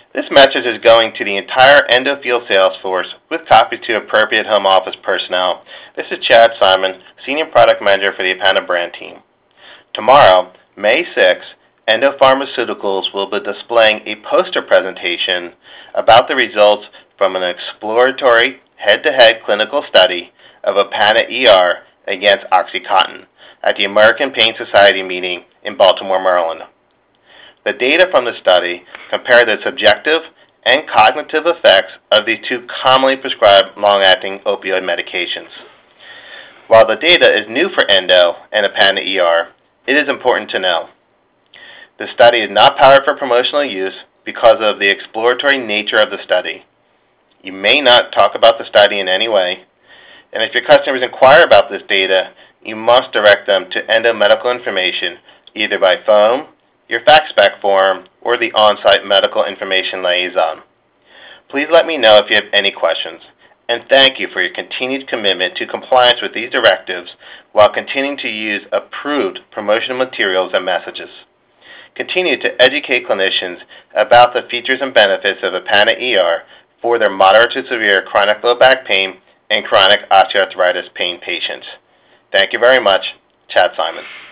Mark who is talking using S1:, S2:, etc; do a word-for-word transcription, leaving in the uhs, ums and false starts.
S1: This message is going to the entire Endo Field sales force with copies to appropriate home office personnel. This is Chad Simon, Senior Product Manager for the Apana brand team. Tomorrow, May sixth, Endo Pharmaceuticals will be displaying a poster presentation about the results from an exploratory head-to-head clinical study of Apana E R against OxyContin at the American Pain Society meeting in Baltimore, Maryland. The data from the study compare the subjective and cognitive effects of these two commonly prescribed long-acting opioid medications. While the data is new for Endo and Apana E R, it is important to know. The study is not powered for promotional use because of the exploratory nature of the study. You may not talk about the study in any way, and if your customers inquire about this data, you must direct them to Endo Medical Information either by phone, your fax spec form, or the on-site medical information liaison. Please let me know if you have any questions, and thank you for your continued commitment to compliance with these directives while continuing to use approved promotional materials and messages. Continue to educate clinicians about the features and benefits of Apana E R for their moderate to severe chronic low back pain and chronic osteoarthritis pain patients. Thank you very much. Chad Simon.